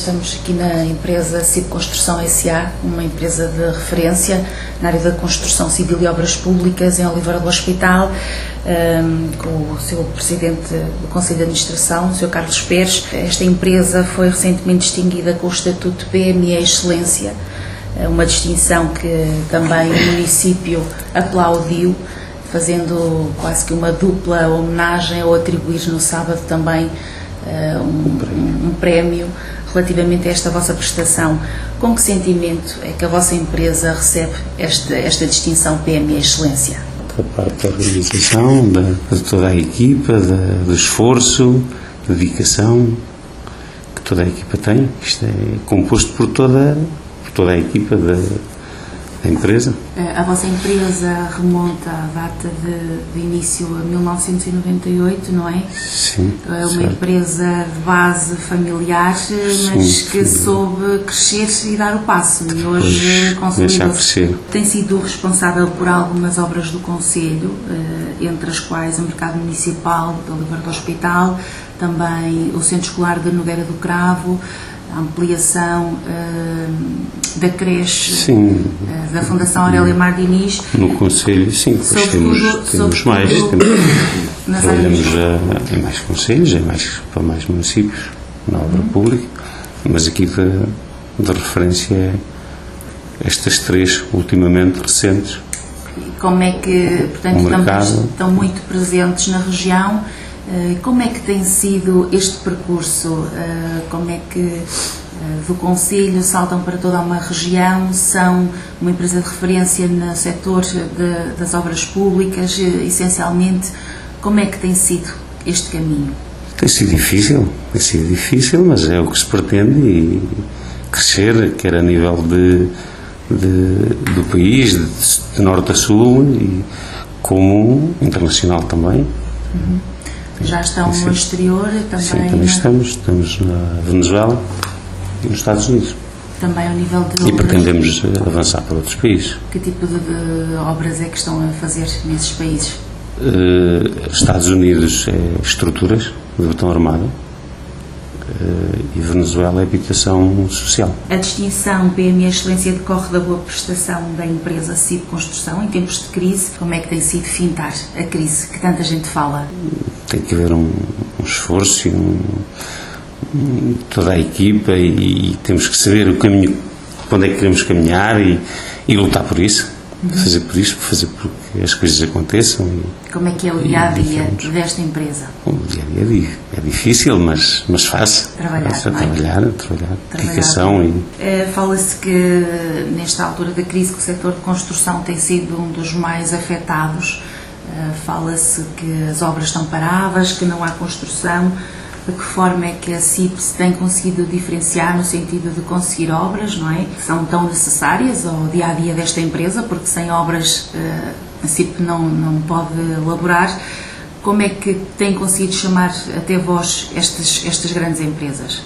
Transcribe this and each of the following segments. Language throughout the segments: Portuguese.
estamos aqui na empresa CIP Construção S.A., uma empresa de referência na área da construção civil e obras públicas em Oliveira do Hospital, com o seu presidente do Conselho de Administração, o Sr. Carlos Pérez. Esta empresa foi recentemente distinguida com o Estatuto PME Excelência, uma distinção que também o município aplaudiu, fazendo quase que uma dupla homenagem ao atribuir no sábado também um prémio relativamente a esta vossa prestação. Com que sentimento é que a vossa empresa recebe esta distinção PME Excelência? Da parte da organização, de toda a equipa, do esforço, da dedicação que toda a equipa tem. Isto é composto por toda a equipa da empresa. A vossa empresa remonta à data de início a 1998, não é? Sim. É uma certo. empresa de base familiar, mas que soube crescer e dar o passo. E hoje consolida-se. Tem sido responsável por algumas obras do Conselho, entre as quais o Mercado Municipal de Oliveira do Hospital, também o Centro Escolar de Nogueira do Cravo, a ampliação da creche, da Fundação Aurélia Mar Diniz. No Conselho, sim, depois temos mais, trabalhamos em mais conselhos, para mais municípios, na obra pública, mas aqui de referência estas três, ultimamente recentes. Como é que, portanto, estão muito presentes na região? Como é que tem sido este percurso? Como é que do Conselho saltam para toda uma região? São uma empresa de referência no setor das obras públicas, essencialmente. Como é que tem sido este caminho? Tem sido difícil, mas é o que se pretende, e crescer, quer a nível do país, de norte a sul, e como internacional também. Já estão no exterior também? Sim, também estamos na Venezuela e nos Estados Unidos. Também ao nível de obras? E pretendemos avançar para outros países. Que tipo de obras é que estão a fazer nesses países? Estados Unidos é estruturas de botão armado, e Venezuela é habitação social. A distinção PME Excelência decorre da boa prestação da empresa CIP Construção em tempos de crise. Como é que tem sido fintar a crise que tanta gente fala? Tem que haver um esforço e toda a equipa, e temos que saber o caminho, para onde é que queremos caminhar, e lutar por isso, fazer porque as coisas aconteçam. Como é que é o dia-a-dia desta empresa? O dia-a-dia é difícil, mas fácil. Trabalhar, dedicação. Fala-se que nesta altura da crise que o setor de construção tem sido um dos mais afetados. Fala-se que as obras estão paradas, que não há construção. De que forma é que a CIP se tem conseguido diferenciar no sentido de conseguir obras, não é? Que são tão necessárias ao dia-a-dia desta empresa, porque sem obras a CIP não pode elaborar. Como é que tem conseguido chamar até vós estas grandes empresas?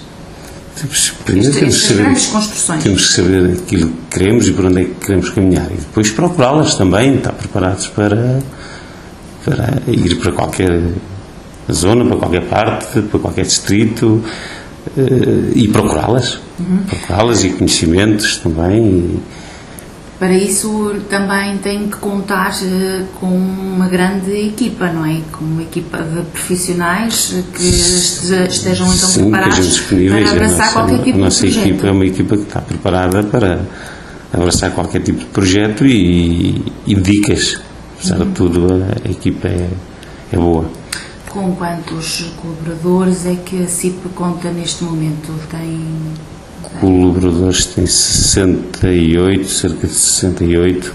Grandes construções. Temos que saber aquilo que queremos e para onde é que queremos caminhar, e depois procurá-las também, estar preparados para ir para qualquer zona, para qualquer parte, para qualquer distrito, e procurá-las e conhecimentos também. Para isso também tem que contar com uma grande equipa, não é? Com uma equipa de profissionais que estejam então preparados para abraçar qualquer tipo de projeto. A nossa equipa é uma equipa que está preparada para abraçar qualquer tipo de projeto e dedica-se. Apesar de tudo, a equipa é boa. Com quantos colaboradores é que a CIP conta neste momento? Colaboradores tem 68, cerca de 68.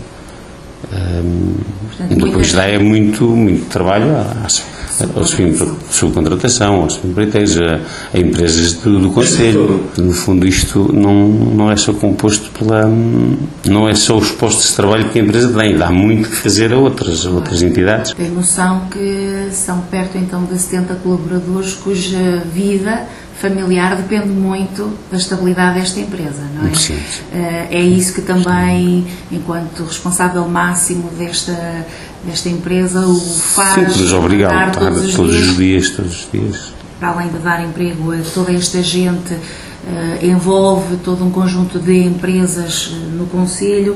Portanto, depois é muito trabalho aos fins de subcontratação, aos empreiteiros, a empresas do Conselho. No fundo, isto não é só composto não é só os postos de trabalho que a empresa tem, dá muito que fazer a outras entidades. Tem noção que são perto então de 70 colaboradores cuja vida familiar depende muito da estabilidade desta empresa, não é? Sim. É isso que também, enquanto responsável máximo desta empresa, o faz. Sim, nos obriga a lutar todos os dias. para além de dar emprego a toda esta gente, envolve todo um conjunto de empresas no concelho.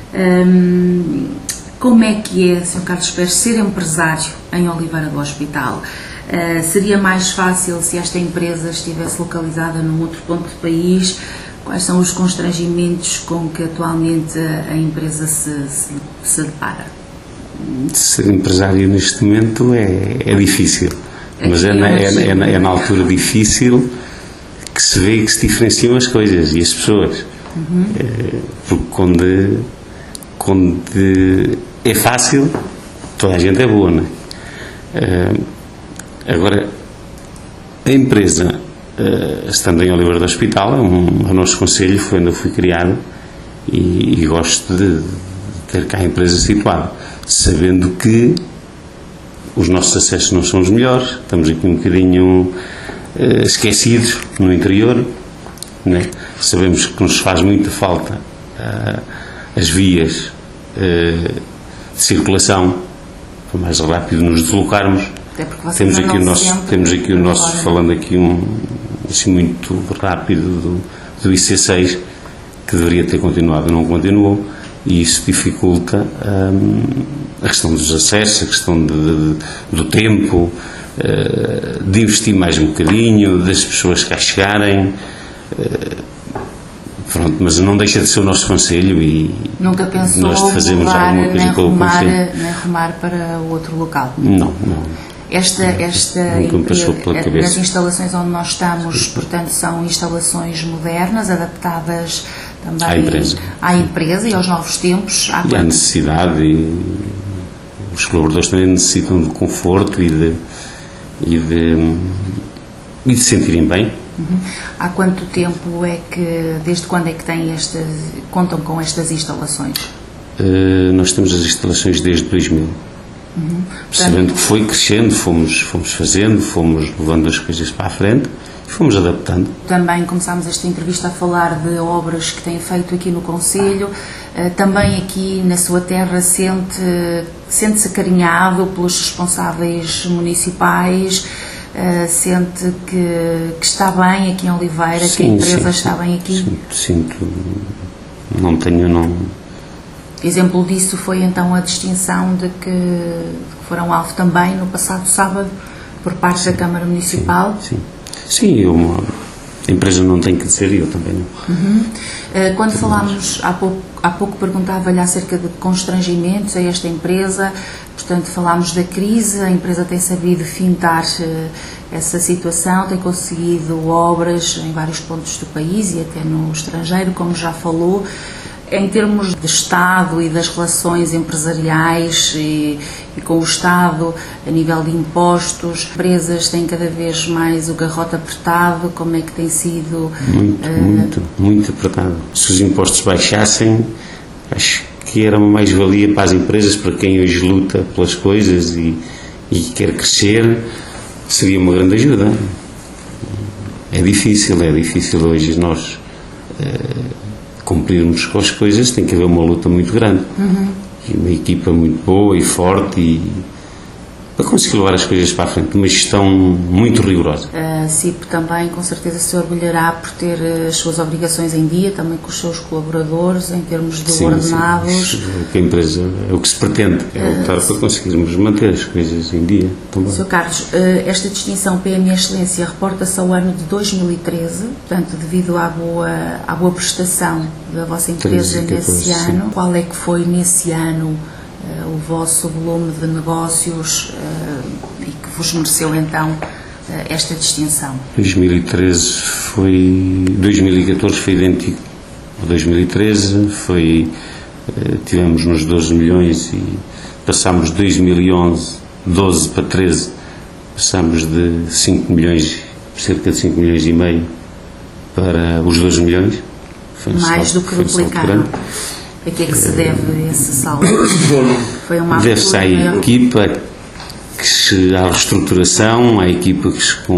Como é que é, Sr. Carlos Pérez, ser empresário em Oliveira do Hospital? Seria mais fácil se esta empresa estivesse localizada num outro ponto do país? Quais são os constrangimentos com que atualmente a empresa se depara? Ser empresário neste momento é difícil, mas é na altura difícil que se vê e que se diferenciam as coisas e as pessoas. Porque quando é fácil, toda a gente é boa, não é? Agora, a empresa, estando em Oliveira do Hospital, o nosso concelho foi onde eu fui criado e gosto de ter cá a empresa situada, sabendo que os nossos acessos não são os melhores, estamos aqui um bocadinho esquecidos no interior, não é? Sabemos que nos faz muita falta as vias de circulação, para mais rápido nos deslocarmos. Temos aqui o nosso, falando aqui assim muito rápido do IC6, que deveria ter continuado e não continuou, e isso dificulta a questão dos acessos, a questão do tempo, de investir mais um bocadinho, das pessoas cá chegarem. Pronto, mas não deixa de ser o nosso concelho e nunca pensou nós fazemos alguma coisa pelo concelho. Nem rumar para outro local? Não. As instalações onde nós estamos, portanto, são instalações modernas, adaptadas também à empresa e aos novos tempos. E à necessidade, e os colaboradores também necessitam de conforto e de se sentirem bem. Há quanto tempo desde quando é que contam com estas instalações? Nós temos as instalações desde 2000. Sabendo que foi crescendo, fomos fazendo, fomos levando as coisas para a frente e fomos adaptando. Também começámos esta entrevista a falar de obras que tem feito aqui no concelho. Também aqui na sua terra sente-se acarinhado pelos responsáveis municipais? Sente que está bem aqui em Oliveira, que a empresa está bem aqui? Sinto. Não tenho. Exemplo disso foi então a distinção de que foram alvo também no passado sábado por parte da Câmara Municipal. Sim, a empresa não tem que dizer e eu também não. Quando falámos, há pouco perguntava-lhe acerca de constrangimentos a esta empresa, portanto falámos da crise, a empresa tem sabido fintar essa situação, tem conseguido obras em vários pontos do país e até no estrangeiro, como já falou. Em termos de Estado e das relações empresariais e com o Estado, a nível de impostos, empresas têm cada vez mais o garrote apertado. Como é que tem sido? Muito apertado. Se os impostos baixassem, acho que era uma mais-valia para as empresas, para quem hoje luta pelas coisas e quer crescer, seria uma grande ajuda. É difícil hoje nós cumprirmos com as coisas, tem que haver uma luta muito grande e uma equipa muito boa e forte para conseguir levar as coisas para a frente, uma gestão muito rigorosa. A CIP também, com certeza, se orgulhará por ter as suas obrigações em dia, também com os seus colaboradores, em termos de ordenados. A empresa é o que se pretende, é lutar para conseguirmos manter as coisas em dia também. Sr. Carlos, esta distinção PME Excelência reporta-se ao ano de 2013, portanto, devido à boa prestação da vossa empresa nesse ano. Qual é que foi nesse ano o vosso volume de negócios e que vos mereceu então esta distinção? 2014 foi idêntico a 2013, tivemos nos 12 milhões e passámos de 2011, 12 para 13, passámos de 5 milhões, cerca de 5 milhões e meio para os 12 milhões. Mais do que duplicaram. A que é que se deve esse saldo? Deve-se à equipa, à reestruturação, à equipa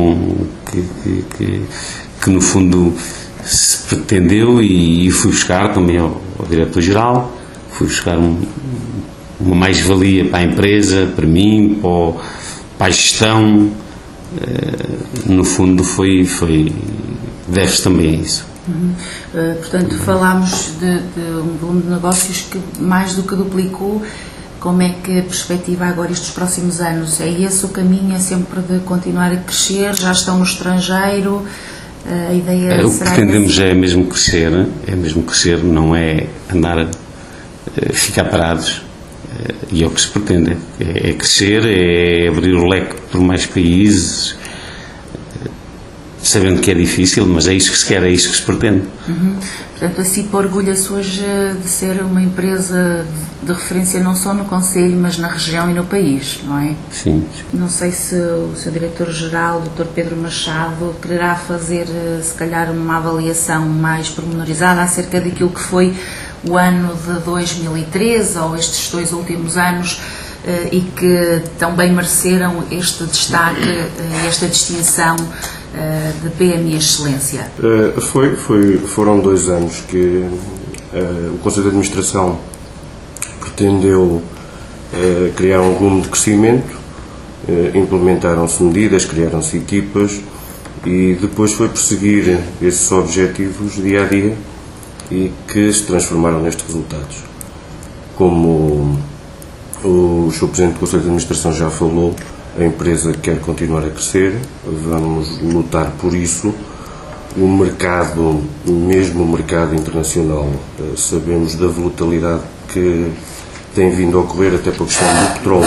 que no fundo se pretendeu e fui buscar também ao diretor-geral, fui buscar uma mais-valia para a empresa, para mim, para a gestão, no fundo deve-se também a isso. Portanto, falámos de um volume de negócios que mais do que duplicou. Como é que perspectiva agora estes próximos anos? É esse o caminho? É sempre de continuar a crescer? Já estão no estrangeiro? A ideia o que pretendemos é mesmo crescer, não é andar a ficar parados. E é o que se pretende, é crescer, é abrir o leque por mais países, sabendo que é difícil, mas é isso que se quer, é isso que se pretende. Portanto, a CIP orgulha-se hoje de ser uma empresa de referência não só no Conselho, mas na região e no país, não é? Sim. Não sei se o Sr. Diretor-Geral, o Dr. Pedro Machado, quererá fazer, se calhar, uma avaliação mais pormenorizada acerca daquilo que foi o ano de 2013 ou estes 2 últimos anos e que também mereceram este destaque, esta distinção de PMI Excelência. Foram 2 anos que o Conselho de Administração pretendeu criar um rumo de crescimento, implementaram-se medidas, criaram-se equipas e depois foi perseguir esses objetivos dia a dia e que se transformaram nestes resultados. Como o Sr. Presidente do Conselho de Administração já falou, a empresa quer continuar a crescer, vamos lutar por isso. O mercado, mesmo o mercado internacional, sabemos da volatilidade que tem vindo a ocorrer até para a questão do petróleo.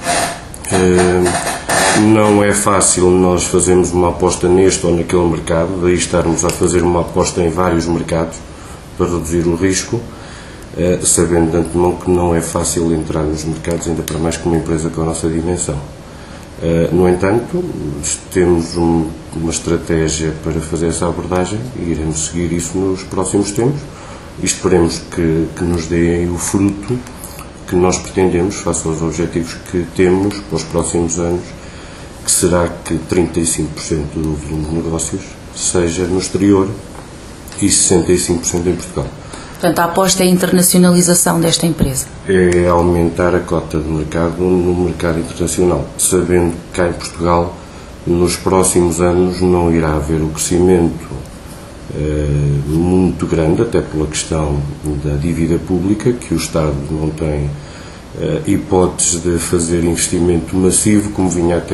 Não é fácil nós fazermos uma aposta neste ou naquele mercado, daí estarmos a fazer uma aposta em vários mercados para reduzir o risco, sabendo de antemão que não é fácil entrar nos mercados, ainda para mais com uma empresa com a nossa dimensão. No entanto, temos uma estratégia para fazer essa abordagem e iremos seguir isso nos próximos tempos e esperemos que nos deem o fruto que nós pretendemos, face aos objetivos que temos para os próximos anos, que será que 35% do volume de negócios seja no exterior e 65% em Portugal. Portanto, a aposta é a internacionalização desta empresa. É aumentar a cota de mercado no mercado internacional, sabendo que cá em Portugal, nos próximos anos, não irá haver o crescimento muito grande, até pela questão da dívida pública, que o Estado não tem hipóteses de fazer investimento massivo, como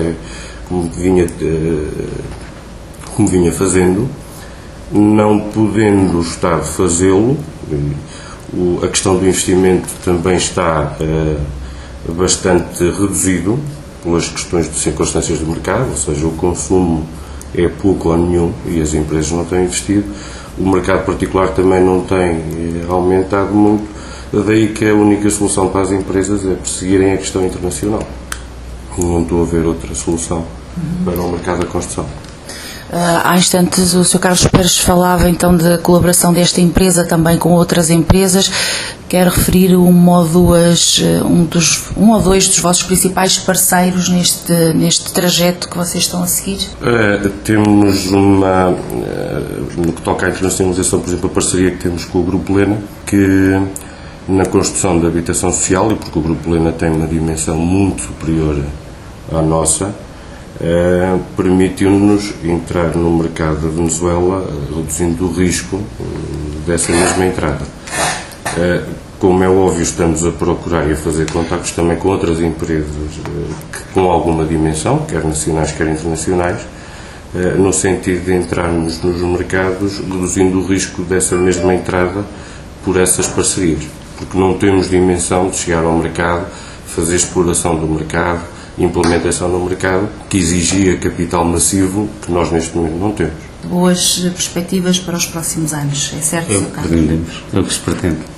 vinha fazendo, não podendo o Estado fazê-lo. A questão do investimento também está bastante reduzido pelas questões de circunstâncias do mercado, ou seja, o consumo é pouco ou nenhum e as empresas não têm investido. O mercado particular também não tem aumentado muito, daí que a única solução para as empresas é perseguirem a questão internacional. Não estou a ver outra solução para o mercado da construção. Há instantes o Sr. Carlos Pérez falava então da colaboração desta empresa também com outras empresas. Quer referir um ou dois dos vossos principais parceiros neste trajeto que vocês estão a seguir? Temos no que toca à internacionalização, por exemplo, a parceria que temos com o Grupo Lena, que na construção da habitação social, e porque o Grupo Lena tem uma dimensão muito superior à nossa, permitiu-nos entrar no mercado da Venezuela, reduzindo o risco dessa mesma entrada. Como é óbvio, estamos a procurar e a fazer contactos também com outras empresas com alguma dimensão, quer nacionais, quer internacionais, no sentido de entrarmos nos mercados, reduzindo o risco dessa mesma entrada por essas parcerias, porque não temos dimensão de chegar ao mercado, fazer exploração do mercado, implementação no mercado, que exigia capital massivo, que nós neste momento não temos. Boas perspectivas para os próximos anos, é certo, Sr. Carlos? É o que se pretende.